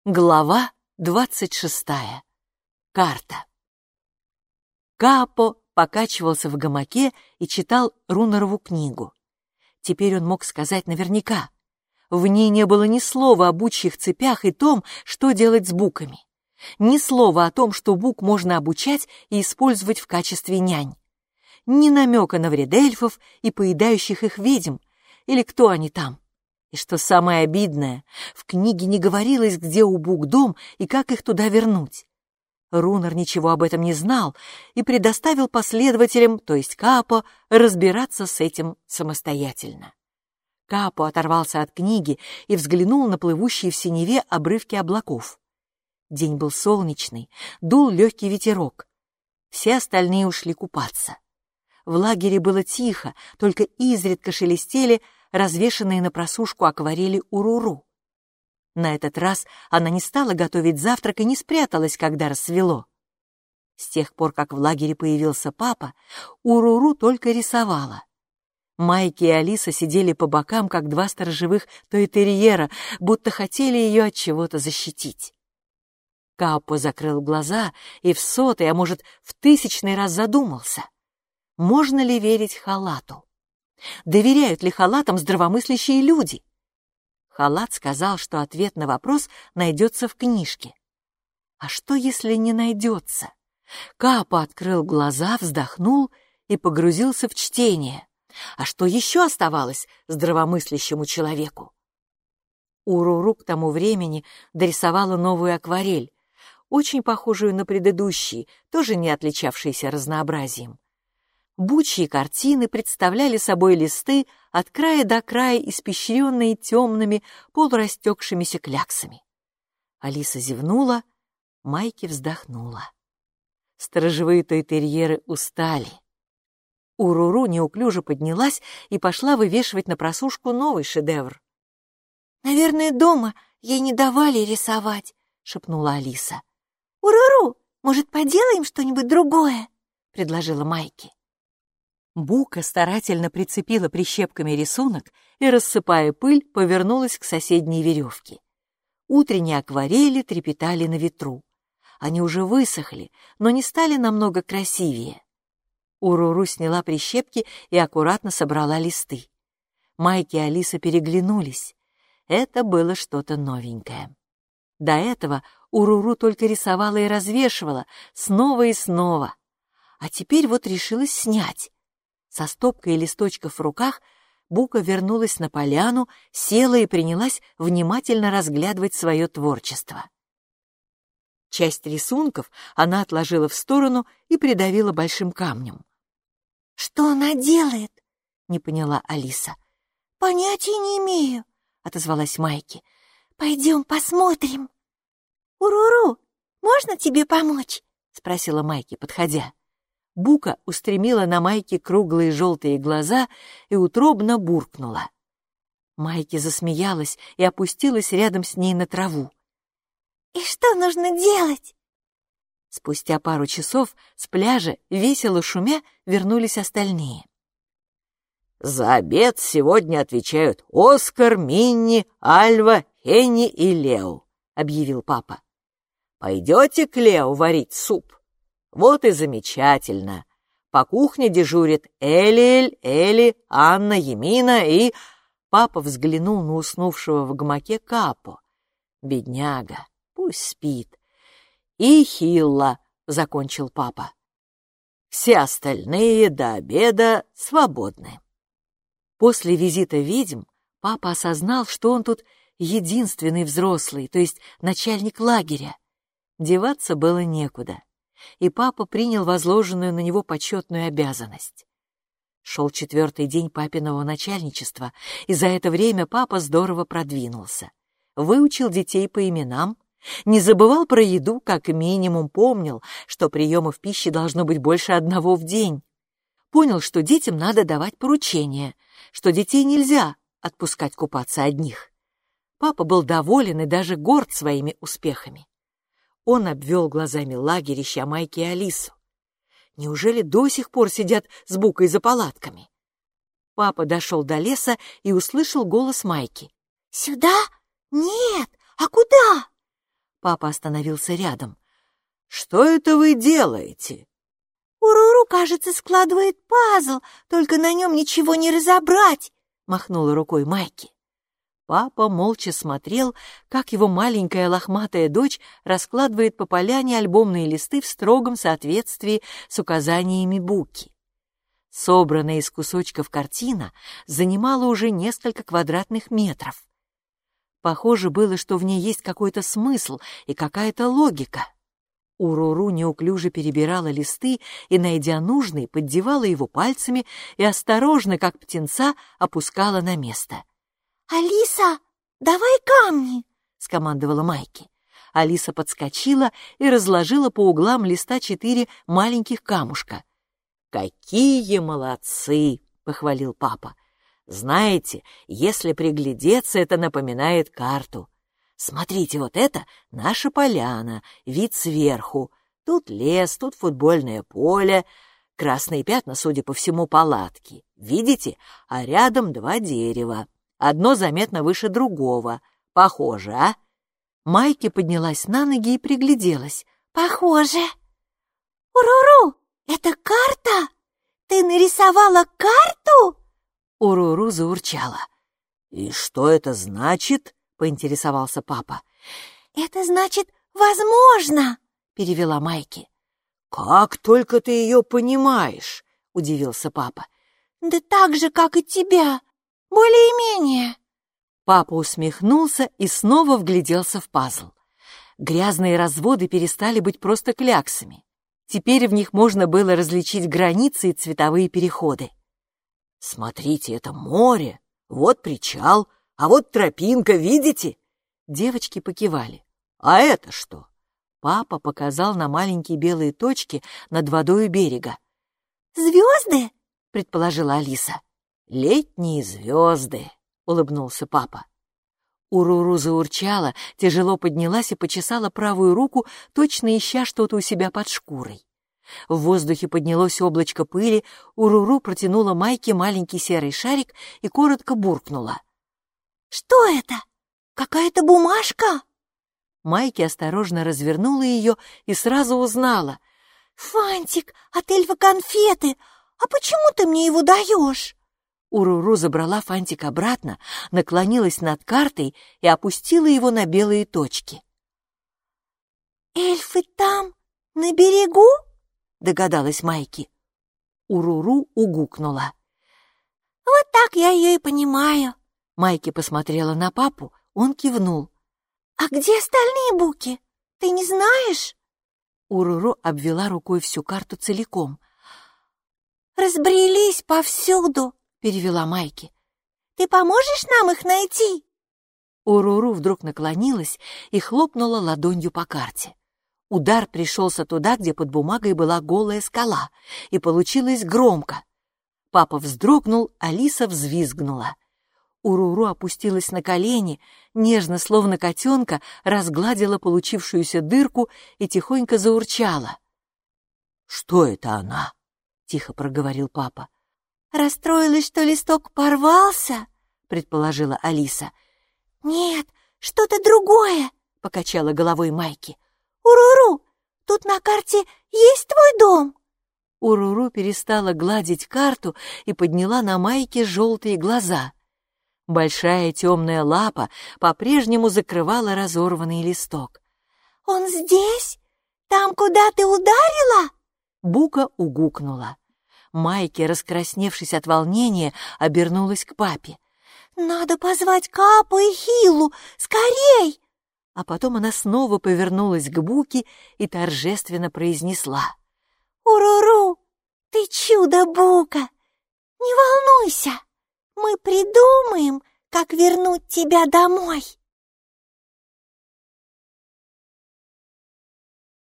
Глава 26. Карта. Каапо покачивался в гамаке и читал Рунарову книгу. Теперь он мог сказать наверняка. В ней не было ни слова о бучьих цепях и том, что делать с буками. Ни слова о том, что бук можно обучать и использовать в качестве нянь. Ни намека на вред эльфов и поедающих их ведьм, или кто они там. И что самое обидное, в книге не говорилось, где у бук дом и как их туда вернуть. Рунар ничего об этом не знал и предоставил последователям, то есть Каапо, разбираться с этим самостоятельно. Каапо оторвался от книги и взглянул на плывущие в синеве обрывки облаков. День был солнечный, дул легкий ветерок. Все остальные ушли купаться. В лагере было тихо, только изредка шелестели развешанные на просушку акварели Уруру. На этот раз она не стала готовить завтрак и не спряталась, когда рассвело. С тех пор, как в лагере появился папа, Уруру только рисовала. Майки и Алиса сидели по бокам, как два сторожевых тойтерьера, будто хотели ее от чего-то защитить. Каапо закрыл глаза и в сотый, а может, в тысячный раз задумался. Можно ли верить халату? Доверяют ли халатам здравомыслящие люди? Халат сказал, что ответ на вопрос найдется в книжке. А что, если не найдется? Каапо открыл глаза, вздохнул и погрузился в чтение. А что еще оставалось здравомыслящему человеку? Уруру к тому времени дорисовала новую акварель, очень похожую на предыдущие, тоже не отличавшиеся разнообразием. Бучьи картины представляли собой листы от края до края, испещренные темными, полурастекшимися кляксами. Алиса зевнула, Майки вздохнула. Сторожевые тойтерьеры устали. Уруру неуклюже поднялась и пошла вывешивать на просушку новый шедевр. «Наверное, дома ей не давали рисовать», — шепнула Алиса. «Уруру, может, поделаем что-нибудь другое?» — предложила Майки. Бука старательно прицепила прищепками рисунок и, рассыпая пыль, повернулась к соседней веревке. Утренние акварели трепетали на ветру. Они уже высохли, но не стали намного красивее. Уруру сняла прищепки и аккуратно собрала листы. Майки и Алиса переглянулись. Это было что-то новенькое. До этого Уруру только рисовала и развешивала, снова и снова. А теперь вот решилась снять. Со стопкой листочков в руках Бука вернулась на поляну, села и принялась внимательно разглядывать свое творчество. Часть рисунков она отложила в сторону и придавила большим камнем. «Что она делает?» — не поняла Алиса. «Понятия не имею», — отозвалась Майки. «Пойдем посмотрим». «Уруру, можно тебе помочь?» — спросила Майки, подходя. Бука устремила на Майки круглые желтые глаза и утробно буркнула. Майки засмеялась и опустилась рядом с ней на траву. «И что нужно делать?» Спустя пару часов с пляжа, весело шумя, вернулись остальные. «За обед сегодня отвечают Оскар, Минни, Альва, Хенни и Лео», — объявил папа. «Пойдете к Лео варить суп? Вот и замечательно. По кухне дежурит Элиэль, Эли, Анна, Емина и...» Папа взглянул на уснувшего в гамаке Каапо. «Бедняга, пусть спит. И Хилла», — закончил папа. «Все остальные до обеда свободны». После визита ведьм папа осознал, что он тут единственный взрослый, то есть начальник лагеря. Деваться было некуда, и папа принял возложенную на него почетную обязанность. Шел 4-й день папиного начальничества, и за это время папа здорово продвинулся. Выучил детей по именам, не забывал про еду, как минимум помнил, что приемов пищи должно быть больше одного в день. Понял, что детям надо давать поручения, что детей нельзя отпускать купаться одних. Папа был доволен и даже горд своими успехами. Он обвел глазами лагерь, ища Майки и Алису. Неужели до сих пор сидят с Букой за палатками? Папа дошел до леса и услышал голос Майки. «Сюда? Нет, а куда?» Папа остановился рядом. «Что это вы делаете?» «Уруру, кажется, складывает пазл, только на нем ничего не разобрать», — махнула рукой Майки. Папа молча смотрел, как его маленькая лохматая дочь раскладывает по поляне альбомные листы в строгом соответствии с указаниями Буки. Собранная из кусочков картина занимала уже несколько квадратных метров. Похоже было, что в ней есть какой-то смысл и какая-то логика. Уруру неуклюже перебирала листы и, найдя нужный, поддевала его пальцами и осторожно, как птенца, опускала на место. «Алиса, давай камни!» — скомандовала Майки. Алиса подскочила и разложила по углам листа 4 маленьких камушка. «Какие молодцы!» — похвалил папа. «Знаете, если приглядеться, это напоминает карту. Смотрите, вот это наша поляна, вид сверху. Тут лес, тут футбольное поле, красные пятна, судя по всему, палатки. Видите? А рядом 2 дерева. Одно заметно выше другого. Похоже, а?» Майки поднялась на ноги и пригляделась. «Похоже. Уруру, это карта? Ты нарисовала карту?» Уруру заурчала. «И что это значит?» — поинтересовался папа. «Это значит «возможно», — перевела Майки. «Как только ты ее понимаешь?» — удивился папа. «Да так же, как и тебя. Более-менее». Папа усмехнулся и снова вгляделся в пазл. Грязные разводы перестали быть просто кляксами. Теперь в них можно было различить границы и цветовые переходы. «Смотрите, это море, вот причал, а вот тропинка, видите?» Девочки покивали. «А это что?» Папа показал на маленькие белые точки над водой у берега. «Звезды?» — предположила Алиса. «Летние звезды», — улыбнулся папа. Уруру заурчала, тяжело поднялась и почесала правую руку, точно ища что-то у себя под шкурой. В воздухе поднялось облачко пыли, Уруру протянула Майке маленький серый шарик и коротко буркнула. «Что это? Какая-то бумажка?» Майки осторожно развернула ее и сразу узнала. «Фантик от эльфа-конфеты! А почему ты мне его даешь?» Уруру забрала фантик обратно, наклонилась над картой и опустила его на белые точки. «Эльфы там, на берегу?» — догадалась Майки. Уруру угукнула. «Вот так я ее и понимаю». Майки посмотрела на папу, он кивнул. «А где остальные буки? Ты не знаешь?» Уруру обвела рукой всю карту целиком. «Разбрелись повсюду», — перевела Майки. «Ты поможешь нам их найти?» Уруру вдруг наклонилась и хлопнула ладонью по карте. Удар пришелся туда, где под бумагой была голая скала, и получилось громко. Папа вздрогнул, Алиса взвизгнула. Уруру опустилась на колени, нежно, словно котенка, разгладила получившуюся дырку и тихонько заурчала. «Что это она?» — тихо проговорил папа. «Расстроилась, что листок порвался?» — предположила Алиса. «Нет, что-то другое», — покачала головой Майки. «Уруру, тут на карте есть твой дом?» Уруру перестала гладить карту и подняла на Майке желтые глаза. Большая темная лапа по-прежнему закрывала разорванный листок. «Он здесь? Там, куда ты ударила?» Бука угукнула. Майки, раскрасневшись от волнения, обернулась к папе. «Надо позвать Капу и Хилу! Скорей!» А потом она снова повернулась к Буке и торжественно произнесла. «Уруру, ты чудо, Бука! Не волнуйся, мы придумаем, как вернуть тебя домой!»